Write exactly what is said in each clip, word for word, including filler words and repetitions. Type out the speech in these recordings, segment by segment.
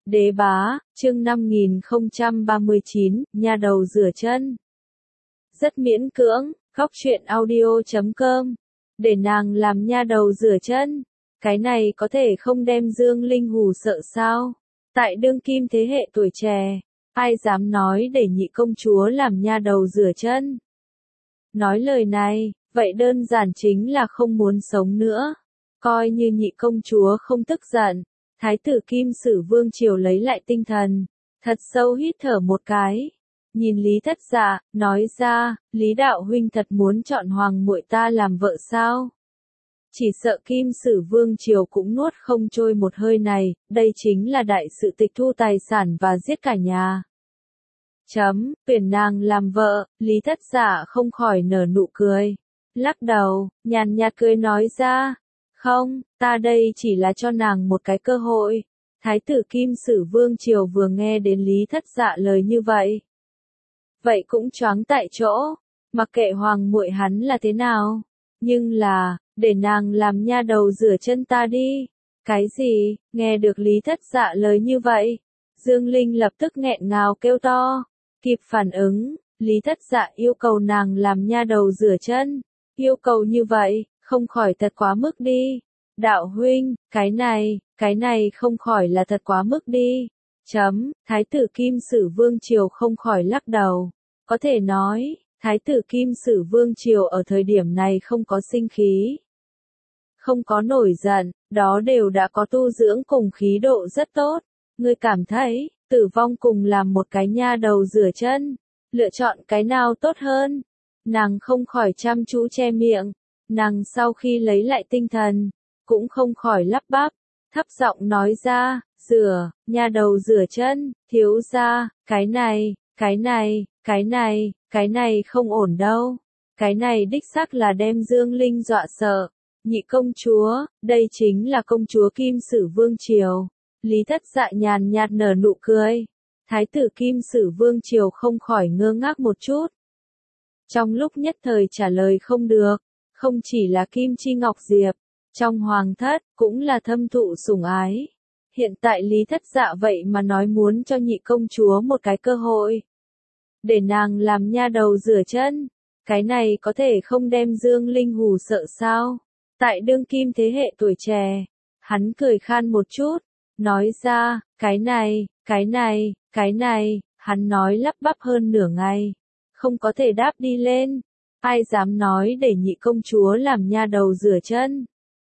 Đế bá, chương năm nghìn không trăm ba mươi chín, nha đầu rửa chân. Rất miễn cưỡng, góc truyện audio chấm com. Để nàng làm nha đầu rửa chân. Cái này có thể không đem Dương Linh hù sợ sao? Tại đương kim thế hệ tuổi trẻ, ai dám nói để nhị công chúa làm nha đầu rửa chân? Nói lời này, vậy đơn giản chính là không muốn sống nữa. Coi như nhị công chúa không tức giận. Thái tử Kim Sử Vương Triều lấy lại tinh thần, thật sâu hít thở một cái, nhìn Lý Thất Dạ, nói ra, Lý đạo huynh thật muốn chọn hoàng muội ta làm vợ sao? Chỉ sợ Kim Sử Vương Triều cũng nuốt không trôi một hơi này, đây chính là đại sự tịch thu tài sản và giết cả nhà. Chấm, tuyển nàng làm vợ, Lý Thất Dạ không khỏi nở nụ cười, lắc đầu, nhàn nhạt cười nói ra. Không, ta đây chỉ là cho nàng một cái cơ hội. Thái tử Kim Sử Vương Triều vừa nghe đến Lý Thất Dạ lời như vậy. Vậy cũng choáng tại chỗ, mặc kệ hoàng muội hắn là thế nào. Nhưng là, để nàng làm nha đầu rửa chân ta đi. Cái gì, nghe được Lý Thất Dạ lời như vậy. Dương Linh lập tức nghẹn ngào kêu to. Kịp phản ứng, Lý Thất Dạ yêu cầu nàng làm nha đầu rửa chân. Yêu cầu như vậy. Không khỏi thật quá mức đi. Đạo huynh, cái này, cái này không khỏi là thật quá mức đi. Chấm, Thái tử Kim Sử Vương Triều không khỏi lắc đầu. Có thể nói, Thái tử Kim Sử Vương Triều ở thời điểm này không có sinh khí. Không có nổi giận, đó đều đã có tu dưỡng cùng khí độ rất tốt. Ngươi cảm thấy, tử vong cùng làm một cái nha đầu rửa chân. Lựa chọn cái nào tốt hơn? Nàng không khỏi chăm chú che miệng. Nàng sau khi lấy lại tinh thần, cũng không khỏi lắp bắp, thấp giọng nói ra, rửa, nha đầu rửa chân, thiếu gia, cái này, cái này, cái này, cái này không ổn đâu. Cái này đích xác là đem Dương Linh dọa sợ. Nhị công chúa, đây chính là công chúa Kim Sử Vương Triều. Lý Thất Dạ nhàn nhạt nở nụ cười. Thái tử Kim Sử Vương Triều không khỏi ngơ ngác một chút. Trong lúc nhất thời trả lời không được. Không chỉ là Kim Chi Ngọc Diệp, trong hoàng thất, cũng là thâm thụ sủng ái. Hiện tại Lý Thất Dạ vậy mà nói muốn cho nhị công chúa một cái cơ hội. Để nàng làm nha đầu rửa chân. Cái này có thể không đem Dương Linh hù sợ sao? Tại đương kim thế hệ tuổi trẻ, hắn cười khan một chút, nói ra, cái này, cái này, cái này, hắn nói lắp bắp hơn nửa ngày. Không có thể đáp đi lên. Ai dám nói để nhị công chúa làm nha đầu rửa chân?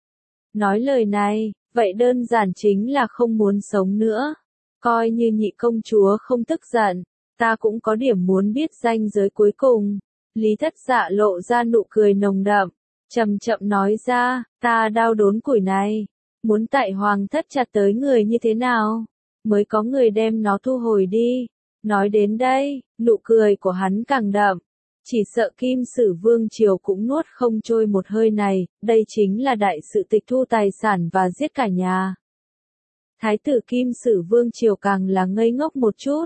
Nói lời này, vậy đơn giản chính là không muốn sống nữa. Coi như nhị công chúa không tức giận, ta cũng có điểm muốn biết ranh giới cuối cùng. Lý Thất Dạ lộ ra nụ cười nồng đậm, chậm chậm nói ra, ta đao đốn củi này, muốn tại hoàng thất chặt tới người như thế nào, mới có người đem nó thu hồi đi. Nói đến đây, nụ cười của hắn càng đậm. Chỉ sợ Kim Sử Vương Triều cũng nuốt không trôi một hơi này, đây chính là đại sự tịch thu tài sản và giết cả nhà. Thái tử Kim Sử Vương Triều càng là ngây ngốc một chút.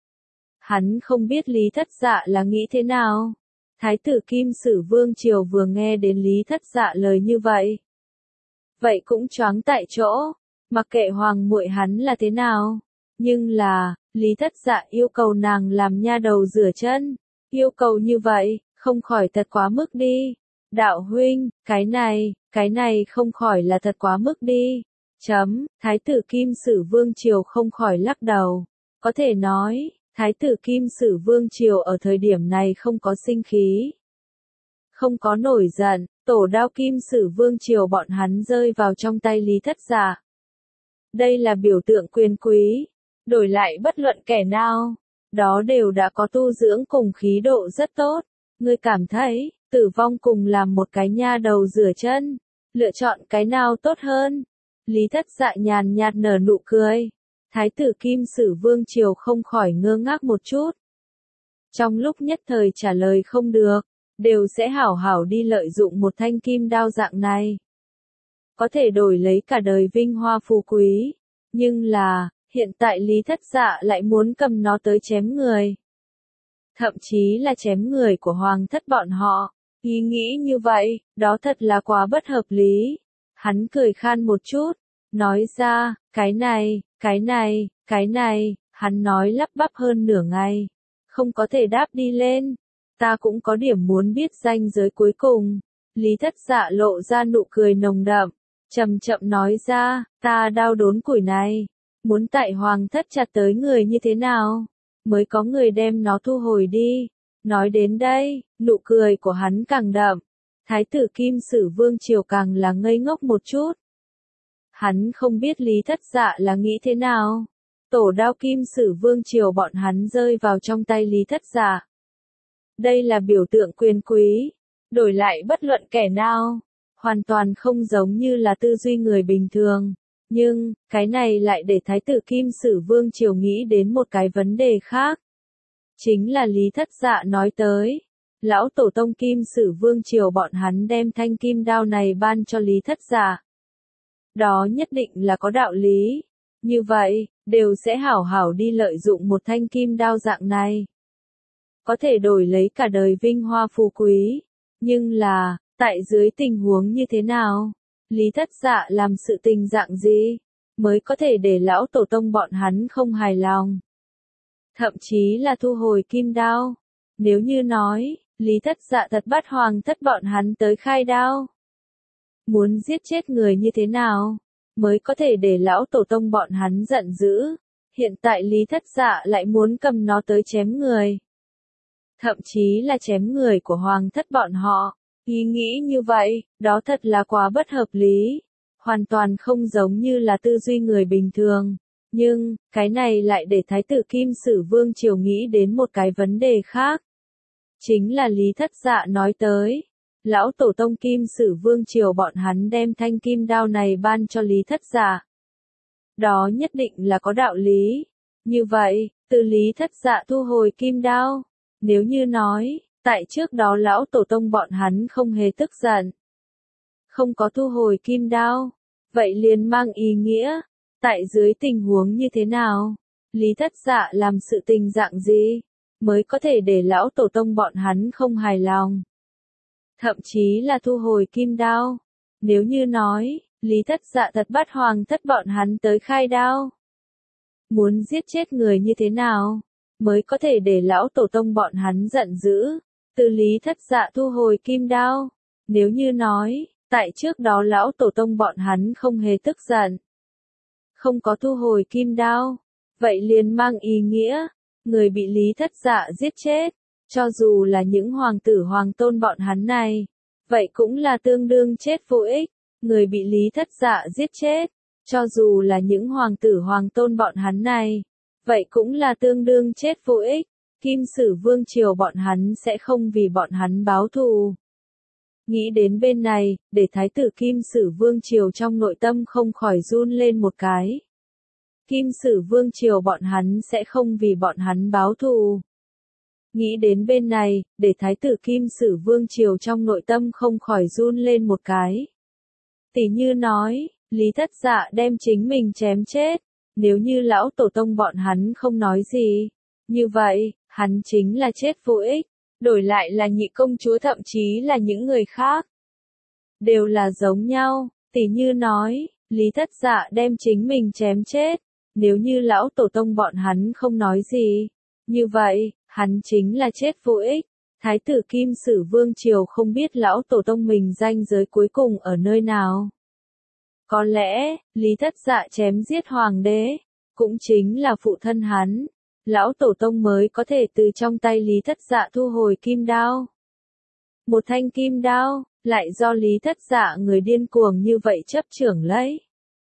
Hắn không biết Lý Thất Dạ là nghĩ thế nào. Thái tử Kim Sử Vương Triều vừa nghe đến Lý Thất Dạ lời như vậy. Vậy cũng choáng tại chỗ, mặc kệ hoàng muội hắn là thế nào. Nhưng là, Lý Thất Dạ yêu cầu nàng làm nha đầu rửa chân. Yêu cầu như vậy, không khỏi thật quá mức đi. Đạo huynh, cái này, cái này không khỏi là thật quá mức đi. Chấm, Thái tử Kim Sử Vương Triều không khỏi lắc đầu. Có thể nói, Thái tử Kim Sử Vương Triều ở thời điểm này không có sinh khí. Không có nổi giận, tổ đao Kim Sử Vương Triều bọn hắn rơi vào trong tay Lý Thất Dạ. Đây là biểu tượng quyền quý, đổi lại bất luận kẻ nào. Đó đều đã có tu dưỡng cùng khí độ rất tốt. Ngươi cảm thấy, tử vong cùng làm một cái nha đầu rửa chân. Lựa chọn cái nào tốt hơn? Lý Thất Dạ nhàn nhạt nở nụ cười. Thái tử Kim Sử Vương Triều không khỏi ngơ ngác một chút. Trong lúc nhất thời trả lời không được, đều sẽ hảo hảo đi lợi dụng một thanh kim đao dạng này. Có thể đổi lấy cả đời vinh hoa phú quý. Nhưng là, hiện tại Lý Thất Dạ lại muốn cầm nó tới chém người. Thậm chí là chém người của hoàng thất bọn họ. Ý nghĩ như vậy, đó thật là quá bất hợp lý. Hắn cười khan một chút, nói ra, cái này, Cái này, cái này, hắn nói lắp bắp hơn nửa ngày, không có thể đáp đi lên. Ta cũng có điểm muốn biết ranh giới cuối cùng. Lý Thất Dạ lộ ra nụ cười nồng đậm, chậm chậm nói ra, ta đao đốn củi này, muốn tại hoàng thất chặt tới người như thế nào, mới có người đem nó thu hồi đi. Nói đến đây, nụ cười của hắn càng đậm, Thái tử Kim Sử Vương Triều càng là ngây ngốc một chút. Hắn không biết Lý Thất Dạ là nghĩ thế nào. Tổ đao Kim Sử Vương Triều bọn hắn rơi vào trong tay Lý Thất Dạ. Đây là biểu tượng quyền quý, đổi lại bất luận kẻ nào, hoàn toàn không giống như là tư duy người bình thường. Nhưng, cái này lại để Thái tử Kim Sử Vương Triều nghĩ đến một cái vấn đề khác. Chính là Lý Thất Dạ nói tới. Lão tổ tông Kim Sử Vương Triều bọn hắn đem thanh kim đao này ban cho Lý Thất Dạ. Đó nhất định là có đạo lý. Như vậy, đều sẽ hảo hảo đi lợi dụng một thanh kim đao dạng này. Có thể đổi lấy cả đời vinh hoa phú quý. Nhưng là, tại dưới tình huống như thế nào? Lý Thất Dạ làm sự tình dạng gì? Mới có thể để lão tổ tông bọn hắn không hài lòng. Thậm chí là thu hồi kim đao. Nếu như nói, Lý Thất Dạ thật bắt hoàng thất bọn hắn tới khai đao. Muốn giết chết người như thế nào? Mới có thể để lão tổ tông bọn hắn giận dữ. Hiện tại Lý Thất Dạ lại muốn cầm nó tới chém người. Thậm chí là chém người của hoàng thất bọn họ. Ý nghĩ như vậy, đó thật là quá bất hợp lý. Hoàn toàn không giống như là tư duy người bình thường. Nhưng, cái này lại để Thái tử Kim Sử Vương Triều nghĩ đến một cái vấn đề khác. Chính là Lý Thất Dạ nói tới. Lão tổ tông Kim Sử Vương Triều bọn hắn đem thanh kim đao này ban cho Lý Thất Dạ. Đó nhất định là có đạo lý. Như vậy, từ Lý Thất Dạ thu hồi kim đao. Nếu như nói, tại trước đó lão tổ tông bọn hắn không hề tức giận. Không có thu hồi kim đao. Vậy liền mang ý nghĩa. Tại dưới tình huống như thế nào? Lý Thất Dạ làm sự tình dạng gì? Mới có thể để lão tổ tông bọn hắn không hài lòng. Thậm chí là thu hồi kim đao. Nếu như nói, Lý Thất Dạ thật bắt hoàng thất bọn hắn tới khai đao. Muốn giết chết người như thế nào? Mới có thể để lão tổ tông bọn hắn giận dữ. Từ Lý Thất Dạ thu hồi kim đao. Nếu như nói, tại trước đó lão tổ tông bọn hắn không hề tức giận. Không có thu hồi kim đao. Vậy liền mang ý nghĩa, người bị Lý Thất Dạ giết chết. Cho dù là những hoàng tử hoàng tôn bọn hắn này. Vậy cũng là tương đương chết vô ích. Người bị Lý Thất Dạ giết chết. Cho dù là những hoàng tử hoàng tôn bọn hắn này. Vậy cũng là tương đương chết vô ích. Kim Sử Vương Triều bọn hắn sẽ không vì bọn hắn báo thù. Nghĩ đến bên này, để Thái tử Kim Sử Vương Triều trong nội tâm không khỏi run lên một cái. Kim Sử Vương Triều bọn hắn sẽ không vì bọn hắn báo thù. Nghĩ đến bên này, để Thái tử Kim Sử Vương Triều trong nội tâm không khỏi run lên một cái. Tỉ như nói, Lý Thất Dạ đem chính mình chém chết. Nếu như lão tổ tông bọn hắn không nói gì. Như vậy, hắn chính là chết vô ích. Đổi lại là nhị công chúa thậm chí là những người khác. Đều là giống nhau, tỉ như nói, Lý Thất Dạ đem chính mình chém chết. Nếu như lão tổ tông bọn hắn không nói gì. Như vậy, hắn chính là chết vô ích. Thái tử Kim Sử Vương Triều không biết lão tổ tông mình ranh giới cuối cùng ở nơi nào. Có lẽ, Lý Thất Dạ chém giết hoàng đế, cũng chính là phụ thân hắn. Lão tổ tông mới có thể từ trong tay Lý Thất Dạ thu hồi kim đao. Một thanh kim đao, lại do Lý Thất Dạ người điên cuồng như vậy chấp chưởng lấy.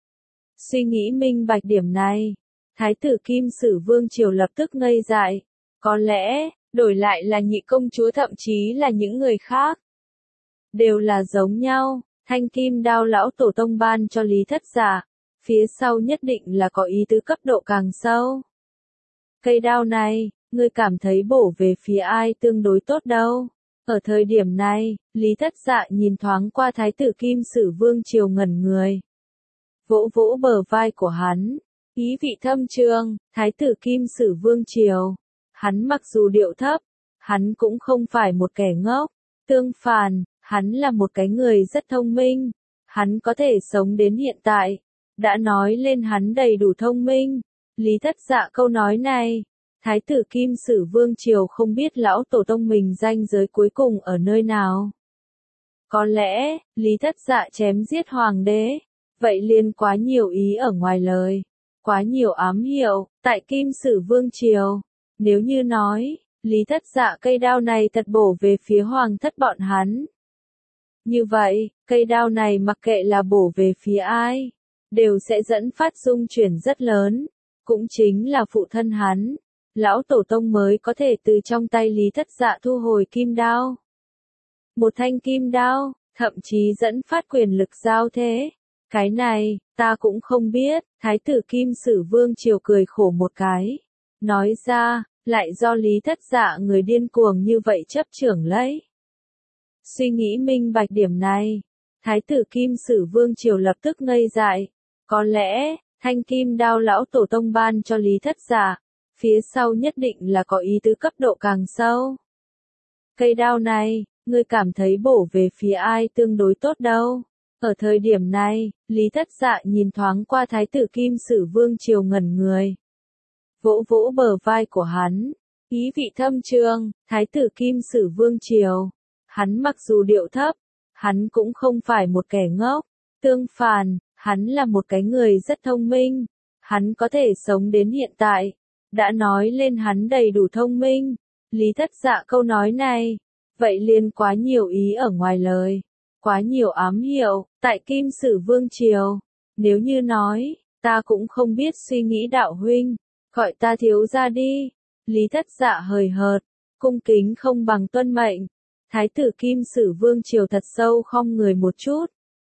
Suy nghĩ minh bạch điểm này, Thái tử Kim Sử Vương Triều lập tức ngây dại. Có lẽ, đổi lại là nhị công chúa thậm chí là những người khác. Đều là giống nhau, thanh kim đao lão tổ tông ban cho Lý Thất Dạ. Phía sau nhất định là có ý tứ cấp độ càng sâu. Cây đao này, ngươi cảm thấy bổ về phía ai tương đối tốt đâu. Ở thời điểm này, Lý Thất Dạ nhìn thoáng qua Thái tử Kim Sử Vương Triều ngẩn người. Vỗ vỗ bờ vai của hắn. Ý vị thâm trường, Thái tử Kim Sử Vương Triều. Hắn mặc dù điệu thấp, hắn cũng không phải một kẻ ngốc. Tương phản, hắn là một cái người rất thông minh. Hắn có thể sống đến hiện tại. đã nói lên hắn đầy đủ thông minh. Lý Thất Dạ câu nói này, Thái tử Kim Sử Vương Triều không biết lão tổ tông mình ranh giới cuối cùng ở nơi nào. Có lẽ, Lý Thất Dạ chém giết hoàng đế, vậy liền quá nhiều ý ở ngoài lời, quá nhiều ám hiệu, tại Kim Sử Vương Triều. Nếu như nói, Lý Thất Dạ cây đao này thật bổ về phía hoàng thất bọn hắn. Như vậy, cây đao này mặc kệ là bổ về phía ai, đều sẽ dẫn phát dung chuyển rất lớn, cũng chính là phụ thân hắn. Lão tổ tông mới có thể từ trong tay Lý Thất Dạ thu hồi kim đao. Một thanh kim đao, thậm chí dẫn phát quyền lực giao thế. Cái này, ta cũng không biết, Thái tử Kim Sử Vương Triều cười khổ một cái. Nói ra, lại do Lý Thất Dạ người điên cuồng như vậy chấp trưởng lấy. Suy nghĩ minh bạch điểm này, Thái tử Kim Sử Vương Triều lập tức ngây dại. Có lẽ, thanh kim đao lão tổ tông ban cho Lý Thất Dạ, phía sau nhất định là có ý tứ cấp độ càng sâu. Cây đao này, ngươi cảm thấy bổ về phía ai tương đối tốt đâu? Ở thời điểm này, Lý Thất Dạ nhìn thoáng qua Thái tử Kim Sử Vương Triều ngẩn người. Vỗ vỗ bờ vai của hắn, ý vị thâm trường, Thái tử Kim Sử Vương Triều. Hắn mặc dù điệu thấp, hắn cũng không phải một kẻ ngốc. Tương phản, hắn là một cái người rất thông minh. Hắn có thể sống đến hiện tại. Đã nói lên hắn đầy đủ thông minh. Lý Thất Dạ câu nói này, vậy liền quá nhiều ý ở ngoài lời, quá nhiều ám hiệu, tại Kim Sử Vương Triều. Nếu như nói, ta cũng không biết suy nghĩ đạo huynh, gọi ta thiếu gia đi. Lý Thất Dạ hời hợt, cung kính không bằng tuân mệnh. Thái tử Kim Sử Vương Triều thật sâu khom người một chút.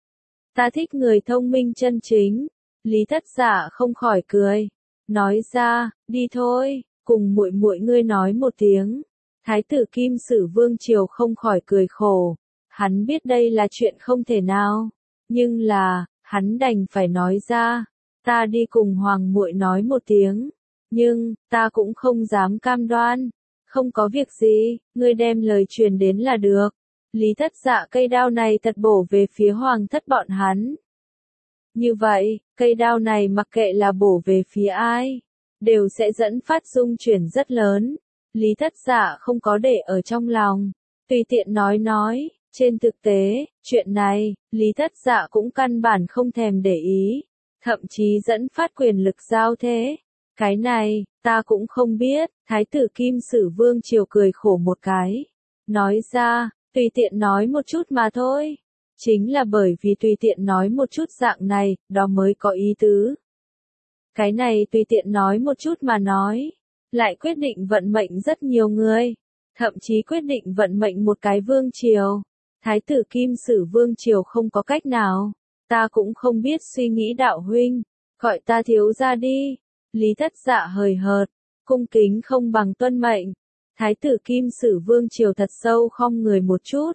Ta thích người thông minh chân chính. Lý Thất Dạ không khỏi cười, nói ra, đi thôi, cùng muội muội ngươi nói một tiếng. Thái tử Kim Sử Vương Triều không khỏi cười khổ. Hắn biết đây là chuyện không thể nào, nhưng là, hắn đành phải nói ra, ta đi cùng hoàng muội nói một tiếng, nhưng, ta cũng không dám cam đoan. Không có việc gì, ngươi đem lời truyền đến là được. Lý Thất Dạ cây đao này thật bổ về phía hoàng thất bọn hắn. Như vậy, cây đao này mặc kệ là bổ về phía ai, đều sẽ dẫn phát dung chuyển rất lớn. Lý Thất Dạ không có để ở trong lòng, tùy tiện nói nói. Trên thực tế, chuyện này, Lý Thất Dạ cũng căn bản không thèm để ý, thậm chí dẫn phát quyền lực giao thế. Cái này, ta cũng không biết. Thái tử Kim Sử Vương Triều cười khổ một cái, nói ra, tùy tiện nói một chút mà thôi. Chính là bởi vì tùy tiện nói một chút dạng này, đó mới có ý tứ. Cái này tùy tiện nói một chút mà nói, lại quyết định vận mệnh rất nhiều người, thậm chí quyết định vận mệnh một cái vương triều. Thái tử Kim Sử Vương Triều không có cách nào, ta cũng không biết suy nghĩ đạo huynh, gọi ta thiếu gia đi. Lý Thất Dạ hời hợt, cung kính không bằng tuân mệnh. Thái tử Kim Sử Vương Triều thật sâu khom người một chút.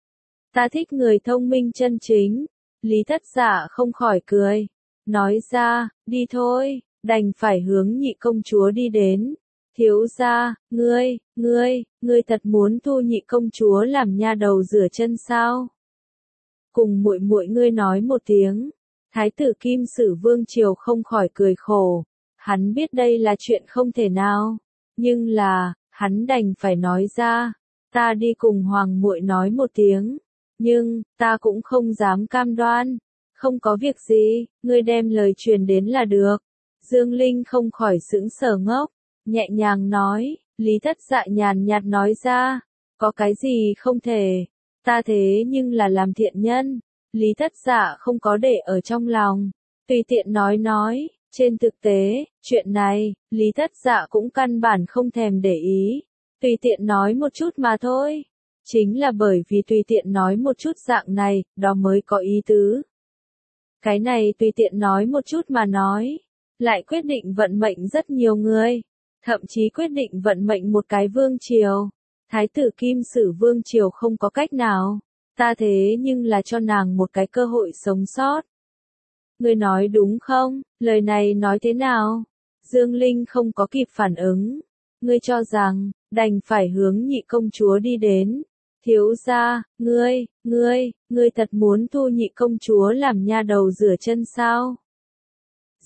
Ta thích người thông minh chân chính. Lý Thất Dạ không khỏi cười, nói ra, đi thôi, đành phải hướng nhị công chúa đi đến. Thiếu gia, ngươi, ngươi, ngươi thật muốn thu nhị công chúa làm nha đầu rửa chân sao? Cùng muội muội ngươi nói một tiếng. Thái tử Kim Sử Vương Triều không khỏi cười khổ. Hắn biết đây là chuyện không thể nào, nhưng là, hắn đành phải nói ra, ta đi cùng hoàng muội nói một tiếng, nhưng, ta cũng không dám cam đoan. Không có việc gì, ngươi đem lời truyền đến là được. Dương Linh không khỏi sững sờ ngốc, nhẹ nhàng nói. Lý Thất Dạ nhàn nhạt nói ra, có cái gì không thể, ta thế nhưng là làm thiện nhân. Lý Thất Dạ không có để ở trong lòng, tùy tiện nói nói. Trên thực tế, chuyện này, Lý Thất Dạ cũng căn bản không thèm để ý, tùy tiện nói một chút mà thôi. Chính là bởi vì tùy tiện nói một chút dạng này, đó mới có ý tứ. Cái này tùy tiện nói một chút mà nói, lại quyết định vận mệnh rất nhiều người, thậm chí quyết định vận mệnh một cái vương triều. Thái tử Kim Sử Vương Triều không có cách nào, ta thế nhưng là cho nàng một cái cơ hội sống sót. Ngươi nói đúng không? Lời này nói thế nào? Dương Linh không có kịp phản ứng. Ngươi cho rằng, đành phải hướng nhị công chúa đi đến. Thiếu gia, ngươi, ngươi, ngươi thật muốn thu nhị công chúa làm nha đầu rửa chân sao?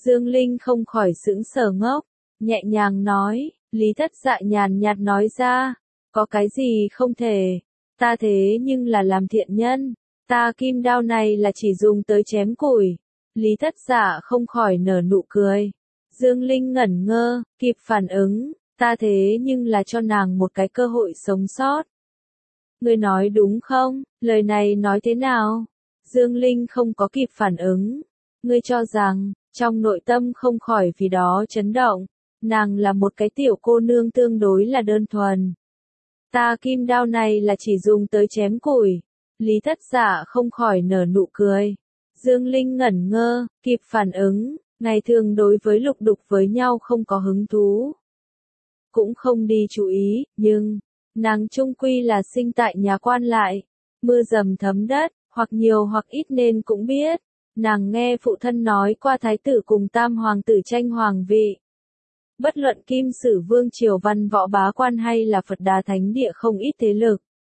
Dương Linh không khỏi sững sờ ngốc, nhẹ nhàng nói, Lý Thất Dạ nhàn nhạt nói ra, có cái gì không thể, ta thế nhưng là làm thiện nhân, ta kim đao này là chỉ dùng tới chém củi. Lý Thất Dạ không khỏi nở nụ cười. Dương Linh ngẩn ngơ, kịp phản ứng, ta thế nhưng là cho nàng một cái cơ hội sống sót. Ngươi nói đúng không, lời này nói thế nào? Dương Linh không có kịp phản ứng. Ngươi cho rằng, trong nội tâm không khỏi vì đó chấn động, nàng là một cái tiểu cô nương tương đối là đơn thuần. Ta kim đao này là chỉ dùng tới chém củi. Lý Thất Dạ không khỏi nở nụ cười. Dương Linh ngẩn ngơ, kịp phản ứng, ngày thường đối với lục đục với nhau không có hứng thú. Cũng không đi chú ý, nhưng, nàng trung quy là sinh tại nhà quan lại. Mưa dầm thấm đất, hoặc nhiều hoặc ít nên cũng biết. Nàng nghe phụ thân nói qua thái tử cùng tam hoàng tử tranh hoàng vị. Bất luận Kim Sử Vương triều văn võ bá quan hay là Phật Đà Thánh Địa không ít thế lực,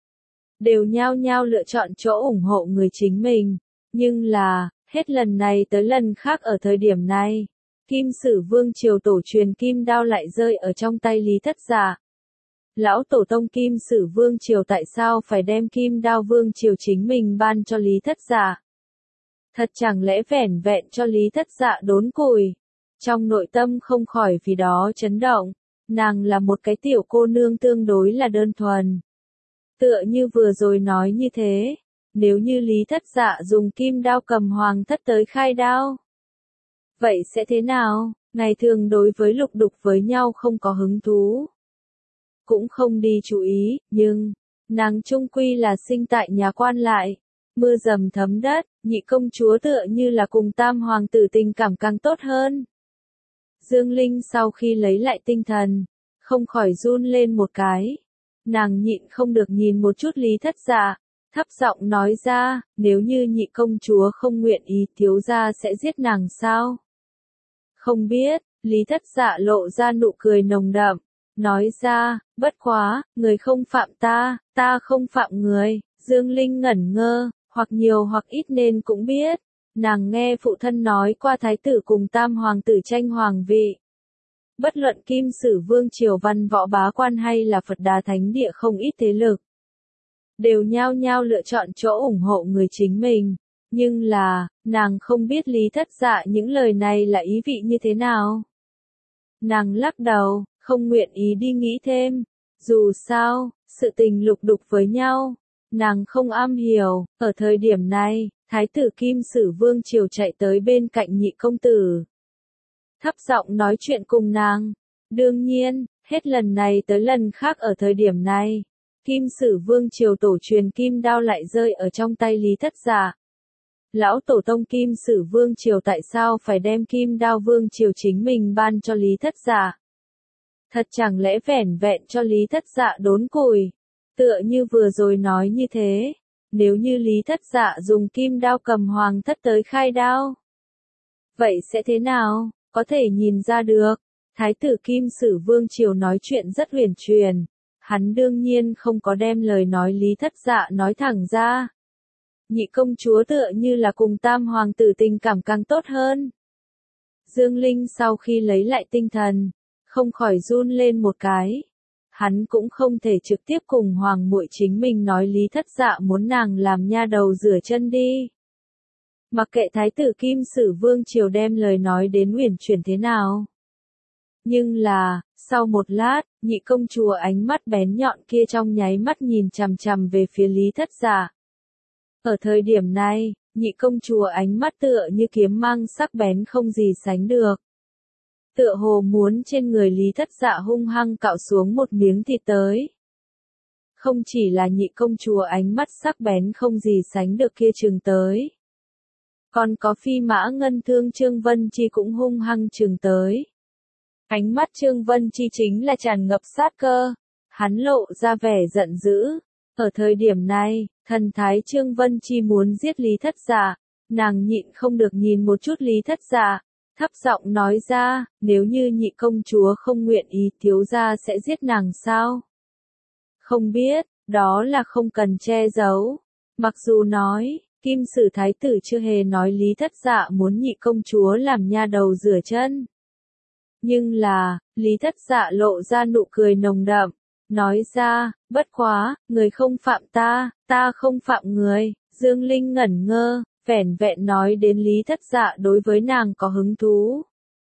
đều nhao nhao lựa chọn chỗ ủng hộ người chính mình. Nhưng là, hết lần này tới lần khác ở thời điểm này, Kim Sử Vương triều tổ truyền kim đao lại rơi ở trong tay Lý Thất Dạ. Lão tổ tông Kim Sử Vương triều tại sao phải đem kim đao vương triều chính mình ban cho Lý Thất Dạ? Thật chẳng lẽ vẻn vẹn cho Lý Thất Dạ đốn củi? Trong nội tâm không khỏi vì đó chấn động, nàng là một cái tiểu cô nương tương đối là đơn thuần. Tựa như vừa rồi nói như thế, nếu như Lý Thất Dạ dùng kim đao cầm hoàng thất tới khai đao, vậy sẽ thế nào? Ngày thường đối với lục đục với nhau không có hứng thú, cũng không đi chú ý, nhưng, nàng trung quy là sinh tại nhà quan lại. Mưa dầm thấm đất, nhị công chúa tựa như là cùng tam hoàng tử tình cảm càng tốt hơn. Dương Linh sau khi lấy lại tinh thần, không khỏi run lên một cái. Nàng nhịn không được nhìn một chút Lý Thất Dạ, thấp giọng nói ra, nếu như nhị công chúa không nguyện ý thiếu gia sẽ giết nàng sao? Không biết, Lý Thất Dạ lộ ra nụ cười nồng đậm, nói ra, bất quá, người không phạm ta, ta không phạm người. Dương Linh ngẩn ngơ, hoặc nhiều hoặc ít nên cũng biết, nàng nghe phụ thân nói qua thái tử cùng tam hoàng tử tranh hoàng vị. Bất luận Kim Sử Vương triều văn võ bá quan hay là Phật Đà Thánh Địa không ít thế lực, đều nhao nhao lựa chọn chỗ ủng hộ người chính mình. Nhưng là, nàng không biết Lý Thất Dạ những lời này là ý vị như thế nào. Nàng lắc đầu, không nguyện ý đi nghĩ thêm. Dù sao, sự tình lục đục với nhau, nàng không am hiểu. Ở thời điểm này, thái tử Kim Sử Vương triều chạy tới bên cạnh nhị công tử, thấp giọng nói chuyện cùng nàng. Đương nhiên, hết lần này tới lần khác ở thời điểm này, Kim Sử Vương triều tổ truyền kim đao lại rơi ở trong tay Lý Thất Dạ. Lão tổ tông Kim Sử Vương triều tại sao phải đem kim đao vương triều chính mình ban cho Lý Thất Dạ? Thật chẳng lẽ vẻn vẹn cho Lý Thất Dạ đốn củi? Tựa như vừa rồi nói như thế, nếu như Lý Thất Dạ dùng kim đao cầm hoàng thất tới khai đao, vậy sẽ thế nào? Có thể nhìn ra được, thái tử Kim Sử Vương triều nói chuyện rất huyền truyền, hắn đương nhiên không có đem lời nói Lý Thất Dạ nói thẳng ra. Nhị công chúa tựa như là cùng tam hoàng tử tình cảm càng tốt hơn. Dương Linh sau khi lấy lại tinh thần, không khỏi run lên một cái. Hắn cũng không thể trực tiếp cùng hoàng muội chính mình nói Lý Thất Dạ muốn nàng làm nha đầu rửa chân đi. Mặc kệ thái tử Kim Sử Vương triều đem lời nói đến huyền chuyển thế nào. Nhưng là, sau một lát, nhị công chúa ánh mắt bén nhọn kia trong nháy mắt nhìn chằm chằm về phía Lý Thất Dạ. Ở thời điểm này, nhị công chúa ánh mắt tựa như kiếm mang sắc bén không gì sánh được. Tựa hồ muốn trên người Lý Thất Dạ hung hăng cạo xuống một miếng thịt tới. Không chỉ là nhị công chúa ánh mắt sắc bén không gì sánh được kia trừng tới. Còn có phi mã ngân thương Trương Vân Chi cũng hung hăng trừng tới. Ánh mắt Trương Vân Chi chính là tràn ngập sát cơ. Hắn lộ ra vẻ giận dữ. Ở thời điểm này, thần thái Trương Vân Chi muốn giết Lý Thất Dạ. Nàng nhịn không được nhìn một chút Lý Thất Dạ, thấp giọng nói ra, nếu như nhị công chúa không nguyện ý thiếu gia sẽ giết nàng sao? Không biết, đó là không cần che giấu. Mặc dù nói, Kim Sử Thái tử chưa hề nói Lý Thất Dạ muốn nhị công chúa làm nha đầu rửa chân. Nhưng là, Lý Thất Dạ lộ ra nụ cười nồng đậm, nói ra, bất quá, người không phạm ta, ta không phạm người. Dương Linh ngẩn ngơ, vẻn vẹn nói đến Lý Thất Dạ đối với nàng có hứng thú.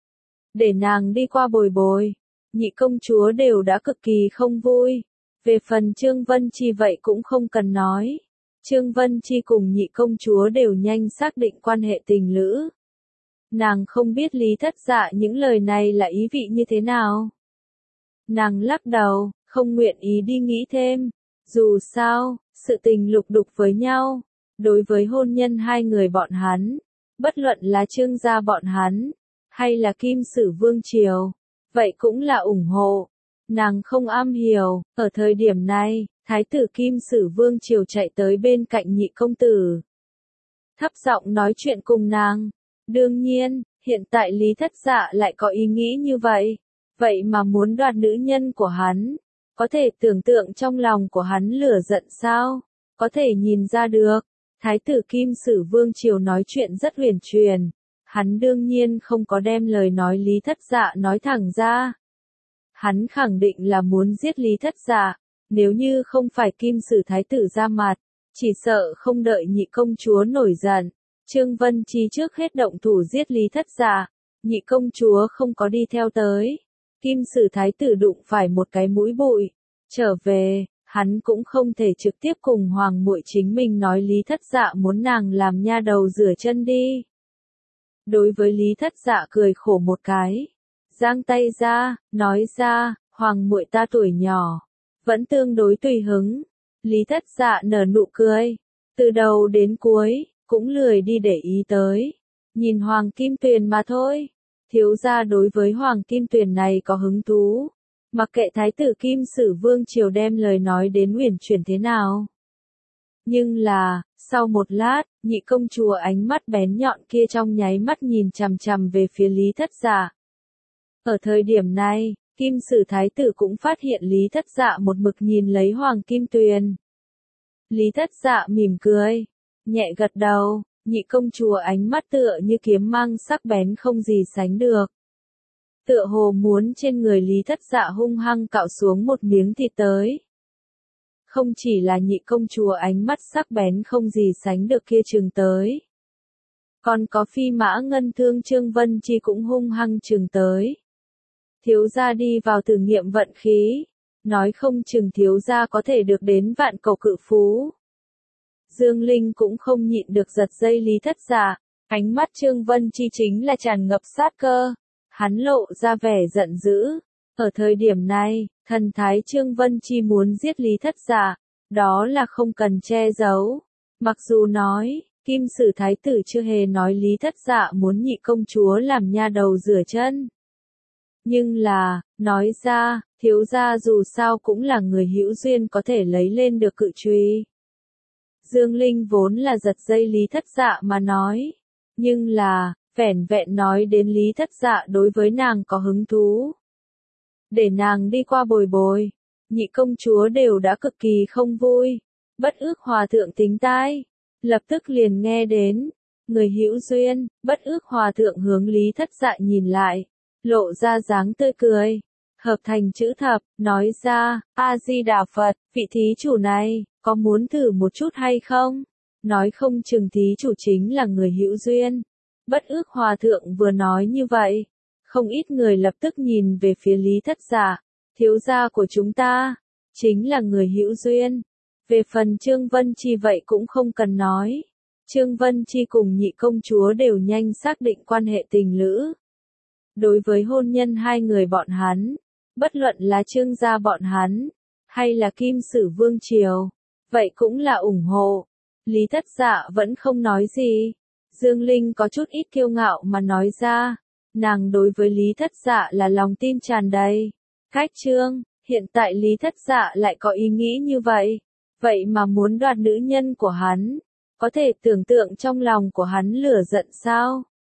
Để nàng đi qua bồi bồi, nhị công chúa đều đã cực kỳ không vui. Về phần Trương Vân Chi vậy cũng không cần nói. Trương Vân Chi cùng nhị công chúa đều nhanh xác định quan hệ tình lữ. Nàng không biết Lý Thất Dạ những lời này là ý vị như thế nào. Nàng lắc đầu, không nguyện ý đi nghĩ thêm. Dù sao, sự tình lục đục với nhau. Đối với hôn nhân hai người bọn hắn, bất luận là Trương gia bọn hắn, hay là Kim Sử Vương Triều, vậy cũng là ủng hộ. Nàng không am hiểu, ở thời điểm này, Thái tử Kim Sử Vương Triều chạy tới bên cạnh nhị công tử. Thấp giọng nói chuyện cùng nàng. Đương nhiên, hiện tại Lý Thất Dạ lại có ý nghĩ như vậy. Vậy mà muốn đoạt nữ nhân của hắn. Có thể tưởng tượng trong lòng của hắn lửa giận sao? Có thể nhìn ra được. Thái tử Kim Sử Vương Triều nói chuyện rất huyền truyền. Hắn đương nhiên không có đem lời nói Lý Thất Dạ nói thẳng ra. Hắn khẳng định là muốn giết Lý Thất Dạ. Nếu như không phải Kim Sử Thái tử ra mặt, chỉ sợ không đợi nhị công chúa nổi giận. Trương Vân Chi trước hết động thủ giết Lý Thất Dạ. Nhị công chúa không có đi theo tới. Kim Sử Thái tử đụng phải một cái mũi bụi. Trở về, hắn cũng không thể trực tiếp cùng hoàng muội chính mình nói Lý Thất Dạ muốn nàng làm nha đầu rửa chân đi. Đối với Lý Thất Dạ cười khổ một cái. Giang tay ra, nói ra, hoàng muội ta tuổi nhỏ. Vẫn tương đối tùy hứng. Lý Thất Dạ nở nụ cười. Từ đầu đến cuối, cũng lười đi để ý tới. Nhìn Hoàng Kim Tuyền mà thôi. Thiếu gia đối với Hoàng Kim Tuyền này có hứng thú. Mặc kệ Thái tử Kim Sử Vương Triều đem lời nói đến uyển chuyển thế nào. Nhưng là, sau một lát, nhị công chúa ánh mắt bén nhọn kia trong nháy mắt nhìn chằm chằm về phía Lý Thất Dạ. Ở thời điểm này, Kim Sử Thái tử cũng phát hiện Lý Thất Dạ một mực nhìn lấy Hoàng Kim Tuyền. Lý Thất Dạ mỉm cười, nhẹ gật đầu, nhị công chúa ánh mắt tựa như kiếm mang sắc bén không gì sánh được. Tựa hồ muốn trên người Lý Thất Dạ hung hăng cạo xuống một miếng thịt tới. Không chỉ là nhị công chúa ánh mắt sắc bén không gì sánh được kia trừng tới. Còn có Phi Mã Ngân Thương Trương Vân Chi cũng hung hăng trừng tới. Thiếu gia đi vào thử nghiệm vận khí, nói không chừng thiếu gia có thể được đến vạn cầu cự phú. Dương Linh cũng không nhịn được giật dây Lý Thất Dạ, ánh mắt Trương Vân Chi chính là tràn ngập sát cơ. Hắn lộ ra vẻ giận dữ. Ở thời điểm này, thần thái Trương Vân Chi muốn giết Lý Thất Dạ, đó là không cần che giấu. Mặc dù nói, Kim Sử Thái tử chưa hề nói Lý Thất Dạ muốn nhị công chúa làm nha đầu rửa chân. Nhưng là, nói ra, thiếu gia dù sao cũng là người hữu duyên có thể lấy lên được cự chùy. Dương Linh vốn là giật dây Lý Thất Dạ mà nói. Nhưng là, vẻn vẹn nói đến Lý Thất Dạ đối với nàng có hứng thú. Để nàng đi qua bồi bồi. Nhị công chúa đều đã cực kỳ không vui. Bất ước hòa thượng tính tai. Lập tức liền nghe đến. Người hữu duyên, bất ước hòa thượng hướng Lý Thất Dạ nhìn lại. Lộ ra dáng tươi cười. Hợp thành chữ thập, nói ra, A-di-đà Phật, vị thí chủ này, có muốn thử một chút hay không? Nói không chừng thí chủ chính là người hữu duyên. Bất ước hòa thượng vừa nói như vậy. Không ít người lập tức nhìn về phía Lý Thất Dạ. Thiếu gia của chúng ta, chính là người hữu duyên. Về phần Trương Vân Chi vậy cũng không cần nói. Trương Vân Chi cùng nhị công chúa đều nhanh xác định quan hệ tình lữ. Đối với hôn nhân hai người bọn hắn, bất luận là Trương gia bọn hắn, hay là Kim Sử Vương Triều, vậy cũng là ủng hộ. Lý Thất Dạ vẫn không nói gì. Dương Linh có chút ít kiêu ngạo mà nói ra. Nàng đối với Lý Thất Dạ là lòng tin tràn đầy. Cách Trương, hiện tại Lý Thất Dạ lại có ý nghĩ như vậy. Vậy mà muốn đoạt nữ nhân của hắn. Có thể tưởng tượng trong lòng của hắn lửa giận sao?